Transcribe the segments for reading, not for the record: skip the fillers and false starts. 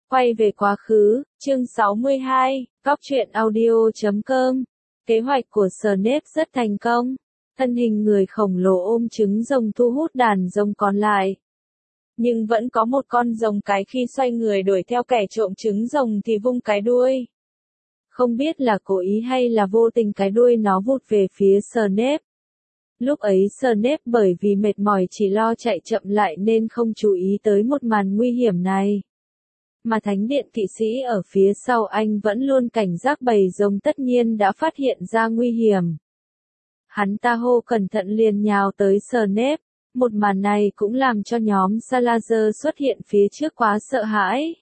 Quay về quá khứ, chương 62, Góc truyện audio.com. Kế hoạch của Snape rất thành công. Thân hình người khổng lồ ôm trứng rồng thu hút đàn rồng còn lại. Nhưng vẫn có một con rồng cái khi xoay người đuổi theo kẻ trộm trứng rồng thì vung cái đuôi. Không biết là cố ý hay là vô tình cái đuôi nó vụt về phía Snape. Lúc ấy Snape bởi vì mệt mỏi chỉ lo chạy chậm lại nên không chú ý tới một màn nguy hiểm này. Mà thánh điện kỵ sĩ ở phía sau anh vẫn luôn cảnh giác bầy rồng tất nhiên đã phát hiện ra nguy hiểm. Hắn ta hô cẩn thận liền nhào tới Snape. Một màn này cũng làm cho nhóm Salazar xuất hiện phía trước quá sợ hãi.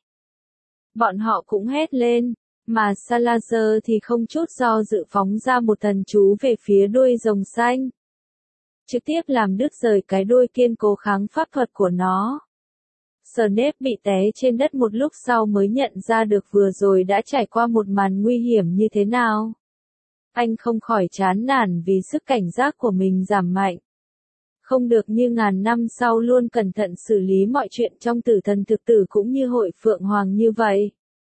Bọn họ cũng hét lên, mà Salazar thì không chút do dự phóng ra một thần chú về phía đuôi rồng xanh. Trực tiếp làm đứt rời cái đuôi kiên cố kháng pháp thuật của nó. Snape bị té trên đất một lúc sau mới nhận ra được vừa rồi đã trải qua một màn nguy hiểm như thế nào. Anh không khỏi chán nản vì sức cảnh giác của mình giảm mạnh. Không được như ngàn năm sau luôn cẩn thận xử lý mọi chuyện trong tử thần thực tử cũng như hội Phượng Hoàng như vậy.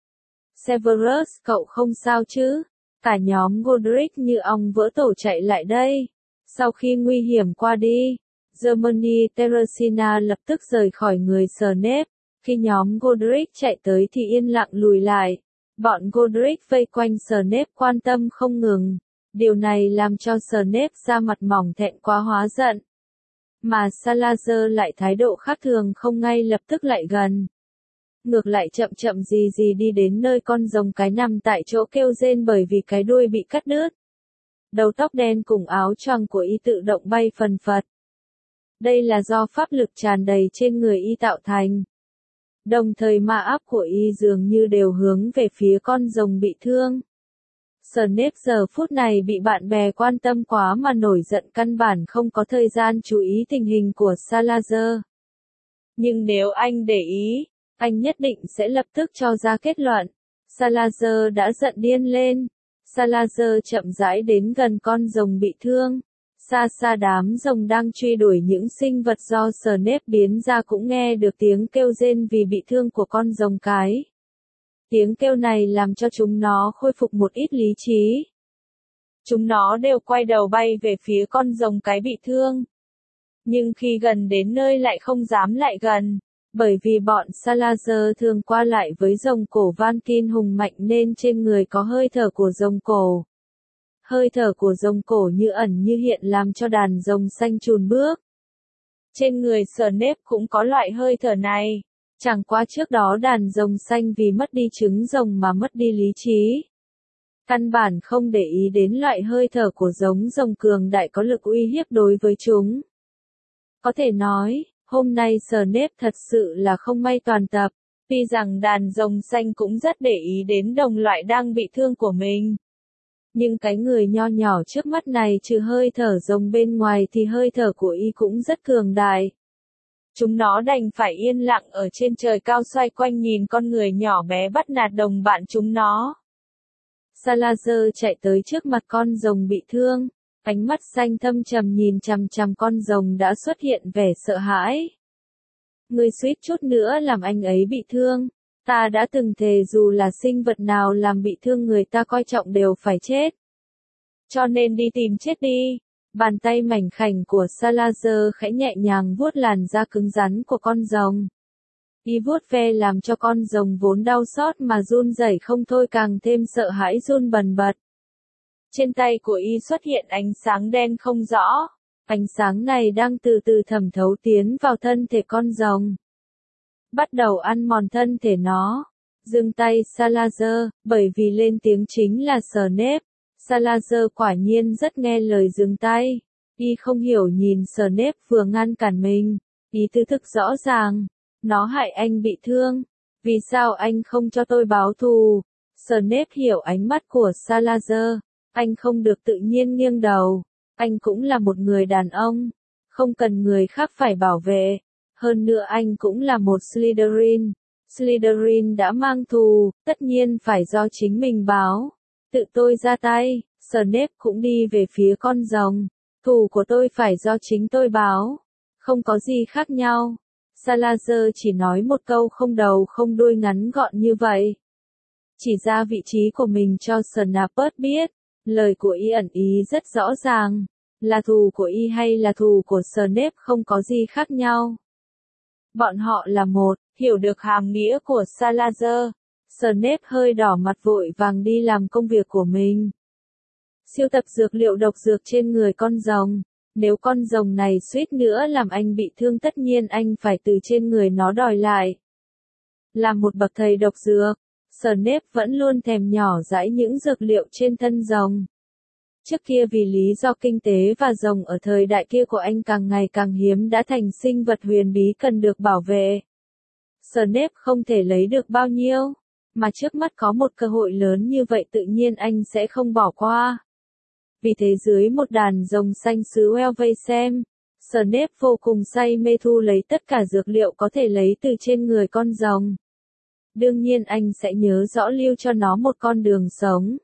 Severus, cậu không sao chứ? Cả nhóm Godric như ong vỡ tổ chạy lại đây. Sau khi nguy hiểm qua đi, Hermione Teresina lập tức rời khỏi người Snape. Khi nhóm Godric chạy tới thì yên lặng lùi lại. Bọn Godric vây quanh Snape quan tâm không ngừng. Điều này làm cho Snape ra mặt mỏng thẹn quá hóa giận. Mà Salazar lại thái độ khác thường không ngay lập tức lại gần. Ngược lại chậm chậm gì đi đến nơi con rồng cái nằm tại chỗ kêu rên bởi vì cái đuôi bị cắt đứt. Đầu tóc đen cùng áo choàng của y tự động bay phần phật. Đây là do pháp lực tràn đầy trên người y tạo thành. Đồng thời ma áp của y dường như đều hướng về phía con rồng bị thương. Snape giờ phút này bị bạn bè quan tâm quá mà nổi giận căn bản không có thời gian chú ý tình hình của Salazar. Nhưng nếu anh để ý, anh nhất định sẽ lập tức cho ra kết luận. Salazar đã giận điên lên. Salazar chậm rãi đến gần con rồng bị thương. Xa xa đám rồng đang truy đuổi những sinh vật do Snape biến ra cũng nghe được tiếng kêu rên vì bị thương của con rồng cái. Tiếng kêu này làm cho chúng nó khôi phục một ít lý trí. Chúng nó đều quay đầu bay về phía con rồng cái bị thương. Nhưng khi gần đến nơi lại không dám lại gần. Bởi vì bọn Salazar thường qua lại với rồng cổ Vankin hùng mạnh nên trên người có hơi thở của rồng cổ. Hơi thở của rồng cổ như ẩn như hiện làm cho đàn rồng xanh chùn bước. Trên người Snape cũng có loại hơi thở này. Chẳng qua trước đó đàn rồng xanh vì mất đi trứng rồng mà mất đi lý trí. Căn bản không để ý đến loại hơi thở của giống rồng cường đại có lực uy hiếp đối với chúng. Có thể nói, hôm nay Snape thật sự là không may toàn tập. Tuy rằng đàn rồng xanh cũng rất để ý đến đồng loại đang bị thương của mình. Nhưng cái người nho nhỏ trước mắt này trừ hơi thở rồng bên ngoài thì hơi thở của y cũng rất cường đại. Chúng nó đành phải yên lặng ở trên trời cao xoay quanh nhìn con người nhỏ bé bắt nạt đồng bạn chúng nó. Salazar chạy tới trước mặt con rồng bị thương, ánh mắt xanh thâm trầm nhìn chằm chằm con rồng đã xuất hiện vẻ sợ hãi. Ngươi suýt chút nữa làm anh ấy bị thương. Ta đã từng thề dù là sinh vật nào làm bị thương người ta coi trọng đều phải chết. Cho nên đi tìm chết đi. Bàn tay mảnh khảnh của Salazar khẽ nhẹ nhàng vuốt làn da cứng rắn của con rồng. Y vuốt ve làm cho con rồng vốn đau xót mà run rẩy không thôi càng thêm sợ hãi run bần bật. Trên tay của y xuất hiện ánh sáng đen không rõ. Ánh sáng này đang từ từ thẩm thấu tiến vào thân thể con rồng. Bắt đầu ăn mòn thân thể nó. Dừng tay Salazar, bởi vì lên tiếng chính là Snape. Salazar quả nhiên rất nghe lời dừng tay. Y không hiểu nhìn Snape vừa ngăn cản mình. Ý tứ thực rõ ràng. Nó hại anh bị thương. Vì sao anh không cho tôi báo thù? Snape hiểu ánh mắt của Salazar. Anh không được tự nhiên nghiêng đầu. Anh cũng là một người đàn ông. Không cần người khác phải bảo vệ. Hơn nữa anh cũng là một Slytherin. Slytherin đã mang thù, tất nhiên phải do chính mình báo. Tự tôi ra tay, Snape cũng đi về phía con rồng. Thù của tôi phải do chính tôi báo. Không có gì khác nhau. Salazar chỉ nói một câu không đầu không đuôi ngắn gọn như vậy. Chỉ ra vị trí của mình cho Snape's biết, lời của y ẩn ý rất rõ ràng, là thù của y hay là thù của Snape không có gì khác nhau. Bọn họ là một, hiểu được hàm nghĩa của Salazar. Snape hơi đỏ mặt vội vàng đi làm công việc của mình. Siêu tập dược liệu độc dược trên người con rồng. Nếu con rồng này suýt nữa làm anh bị thương tất nhiên anh phải từ trên người nó đòi lại. Là một bậc thầy độc dược, Snape vẫn luôn thèm nhỏ dãi những dược liệu trên thân rồng. Trước kia vì lý do kinh tế và rồng ở thời đại kia của anh càng ngày càng hiếm đã thành sinh vật huyền bí cần được bảo vệ. Snape không thể lấy được bao nhiêu, mà trước mắt có một cơ hội lớn như vậy tự nhiên anh sẽ không bỏ qua. Vì thế dưới một đàn rồng xanh xứ Well vây xem, Snape vô cùng say mê thu lấy tất cả dược liệu có thể lấy từ trên người con rồng. Đương nhiên anh sẽ nhớ rõ lưu cho nó một con đường sống.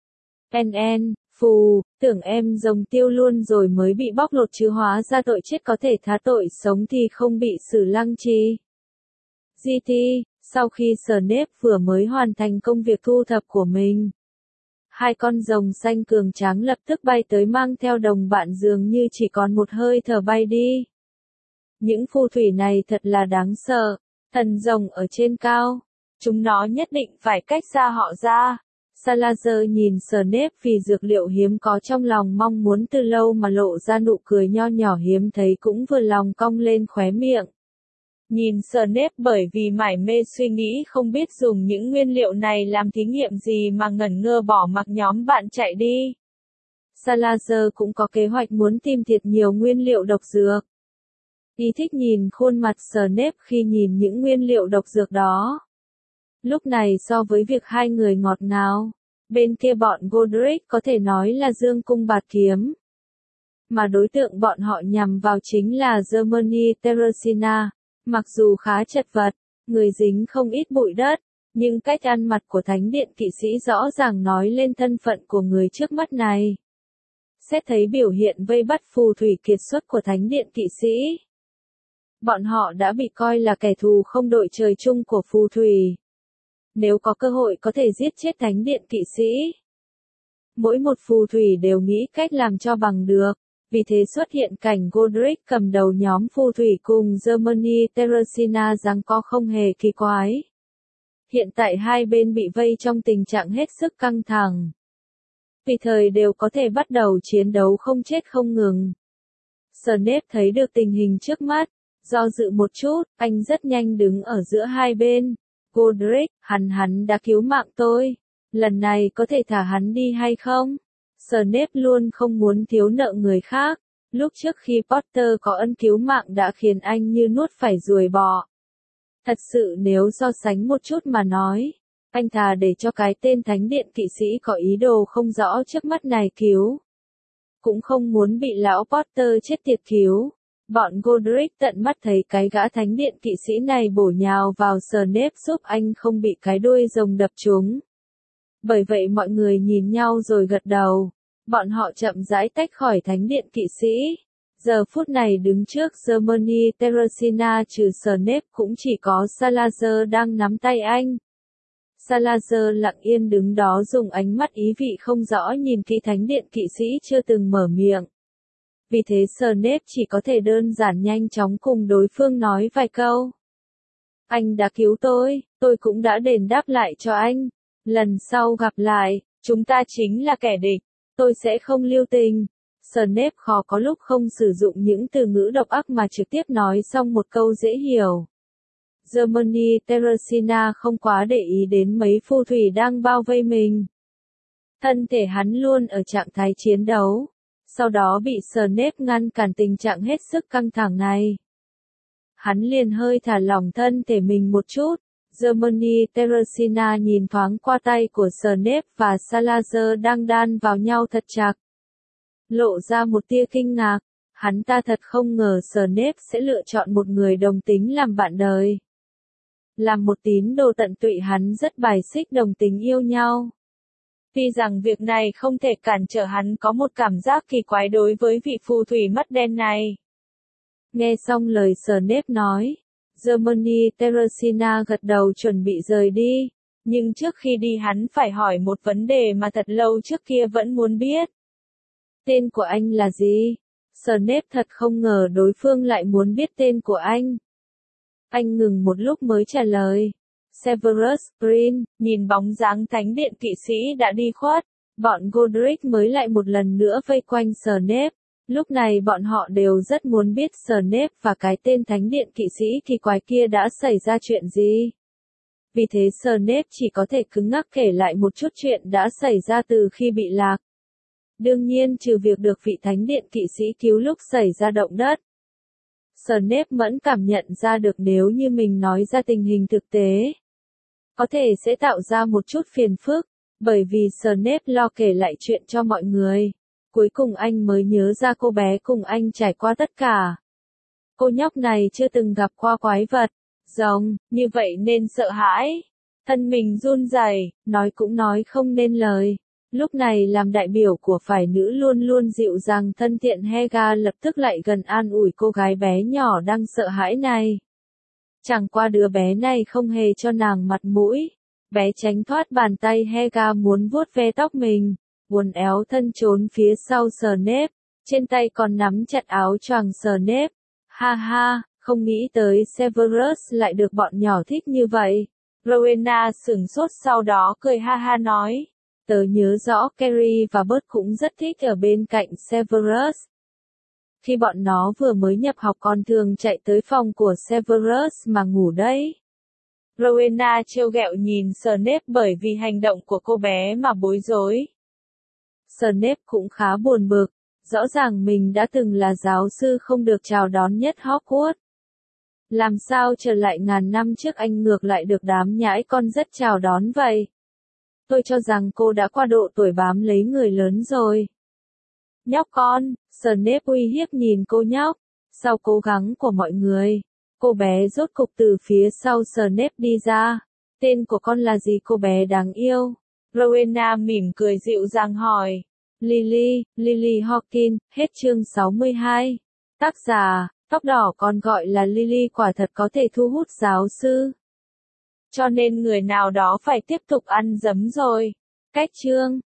Phù, tưởng em rồng tiêu luôn rồi mới bị bóc lột chứ hóa ra tội chết có thể tha tội sống thì không bị xử lăng trì. GT, sau khi Snape vừa mới hoàn thành công việc thu thập của mình, hai con rồng xanh cường tráng lập tức bay tới mang theo đồng bạn dường như chỉ còn một hơi thở bay đi. Những phù thủy này thật là đáng sợ, thần rồng ở trên cao, chúng nó nhất định phải cách xa họ ra. Salazar nhìn Snape vì dược liệu hiếm có trong lòng mong muốn từ lâu mà lộ ra nụ cười nho nhỏ hiếm thấy cũng vừa lòng cong lên khóe miệng. Nhìn Snape bởi vì mải mê suy nghĩ không biết dùng những nguyên liệu này làm thí nghiệm gì mà ngẩn ngơ bỏ mặc nhóm bạn chạy đi. Salazar cũng có kế hoạch muốn tìm thiệt nhiều nguyên liệu độc dược. Y thích nhìn khuôn mặt Snape khi nhìn những nguyên liệu độc dược đó. Lúc này so với việc hai người ngọt ngào, bên kia bọn Godric có thể nói là dương cung bạt kiếm. Mà đối tượng bọn họ nhằm vào chính là Germany Terracina. Mặc dù khá chật vật, người dính không ít bụi đất, nhưng cách ăn mặc của thánh điện kỵ sĩ rõ ràng nói lên thân phận của người trước mắt này. Xét thấy biểu hiện vây bắt phù thủy kiệt xuất của thánh điện kỵ sĩ, bọn họ đã bị coi là kẻ thù không đội trời chung của phù thủy. Nếu có cơ hội có thể giết chết thánh điện kỵ sĩ, mỗi một phù thủy đều nghĩ cách làm cho bằng được. Vì thế xuất hiện cảnh Godric cầm đầu nhóm phù thủy cùng Germany Terracina giằng co không hề kỳ quái. Hiện tại hai bên bị vây trong tình trạng hết sức căng thẳng. Tùy thời đều có thể bắt đầu chiến đấu không chết không ngừng. Snape thấy được tình hình trước mắt, do dự một chút, anh rất nhanh đứng ở giữa hai bên. Godric, hắn đã cứu mạng tôi. Lần này có thể thả hắn đi hay không? Snape luôn không muốn thiếu nợ người khác. Lúc trước khi Potter có ân cứu mạng đã khiến anh như nuốt phải ruồi bọ. Thật sự nếu so sánh một chút mà nói, anh thà để cho cái tên thánh điện kỵ sĩ có ý đồ không rõ trước mắt này cứu. Cũng không muốn bị lão Potter chết tiệt cứu. Bọn Godric tận mắt thấy cái gã thánh điện kỵ sĩ này bổ nhào vào Snape giúp anh không bị cái đuôi rồng đập trúng. Bởi vậy mọi người nhìn nhau rồi gật đầu. Bọn họ chậm rãi tách khỏi thánh điện kỵ sĩ. Giờ phút này đứng trước Germany Terracina trừ Snape cũng chỉ có Salazar đang nắm tay anh. Salazar lặng yên đứng đó dùng ánh mắt ý vị không rõ nhìn kỹ thánh điện kỵ sĩ chưa từng mở miệng. Vì thế Snape chỉ có thể đơn giản nhanh chóng cùng đối phương nói vài câu. Anh đã cứu tôi cũng đã đền đáp lại cho anh. Lần sau gặp lại, chúng ta chính là kẻ địch, tôi sẽ không lưu tình. Snape khó có lúc không sử dụng những từ ngữ độc ác mà trực tiếp nói xong một câu dễ hiểu. Germany Terracina không quá để ý đến mấy phù thủy đang bao vây mình. Thân thể hắn luôn ở trạng thái chiến đấu. Sau đó bị Snape ngăn cản tình trạng hết sức căng thẳng này. Hắn liền hơi thả lỏng thân thể mình một chút. Germany Terracina nhìn thoáng qua tay của Snape và Salazar đang đan vào nhau thật chặt. Lộ ra một tia kinh ngạc. Hắn ta thật không ngờ Snape sẽ lựa chọn một người đồng tính làm bạn đời. Làm một tín đồ tận tụy hắn rất bài xích đồng tính yêu nhau. Tuy rằng việc này không thể cản trở hắn có một cảm giác kỳ quái đối với vị phù thủy mắt đen này. Nghe xong lời Snape nói, Germany. Teresina gật đầu chuẩn bị rời đi. Nhưng trước khi đi hắn phải hỏi một vấn đề mà thật lâu trước kia vẫn muốn biết. Tên của anh là gì? Snape thật không ngờ đối phương lại muốn biết tên của anh. Anh ngừng một lúc mới trả lời. Severus Green. Nhìn bóng dáng thánh điện kỵ sĩ đã đi khuất, bọn Godric mới lại một lần nữa vây quanh Snape. Lúc này bọn họ đều rất muốn biết Snape và cái tên thánh điện kỵ sĩ kỳ quái kia đã xảy ra chuyện gì. Vì thế Snape chỉ có thể cứng ngắc kể lại một chút chuyện đã xảy ra từ khi bị lạc. Đương nhiên trừ việc được vị thánh điện kỵ sĩ cứu lúc xảy ra động đất. Snape mẫn cảm nhận ra được nếu như mình nói ra tình hình thực tế, có thể sẽ tạo ra một chút phiền phức, bởi vì Snape lo kể lại chuyện cho mọi người. Cuối cùng anh mới nhớ ra cô bé cùng anh trải qua tất cả. Cô nhóc này chưa từng gặp qua quái vật, rồng, như vậy nên sợ hãi. Thân mình run rẩy, nói cũng nói không nên lời. Lúc này làm đại biểu của phái nữ luôn luôn dịu dàng thân thiện Helga lập tức lại gần an ủi cô gái bé nhỏ đang sợ hãi này. Chẳng qua đứa bé này không hề cho nàng mặt mũi. Bé tránh thoát bàn tay Helga muốn vuốt ve tóc mình, uốn éo thân trốn phía sau Snape, trên tay còn nắm chặt áo choàng Snape. Ha ha, không nghĩ tới Severus lại được bọn nhỏ thích như vậy. Rowena sửng sốt sau đó cười ha ha nói. Tớ nhớ rõ Carrie và Bert cũng rất thích ở bên cạnh Severus. Khi bọn nó vừa mới nhập học còn thường chạy tới phòng của Severus mà ngủ đấy. Rowena trêu ghẹo nhìn Snape bởi vì hành động của cô bé mà bối rối. Snape cũng khá buồn bực, rõ ràng mình đã từng là giáo sư không được chào đón nhất Hogwarts. Làm sao trở lại ngàn năm trước anh ngược lại được đám nhãi con rất chào đón vậy? Tôi cho rằng cô đã qua độ tuổi bám lấy người lớn rồi. Nhóc con, Snape uy hiếp nhìn cô nhóc. Sau cố gắng của mọi người, cô bé rốt cục từ phía sau Snape đi ra. Tên của con là gì cô bé đáng yêu? Rowena mỉm cười dịu dàng hỏi. Lily Hawkins, hết chương 62. Tác giả, tóc đỏ còn gọi là Lily quả thật có thể thu hút giáo sư. Cho nên người nào đó phải tiếp tục ăn dấm rồi. Cách chương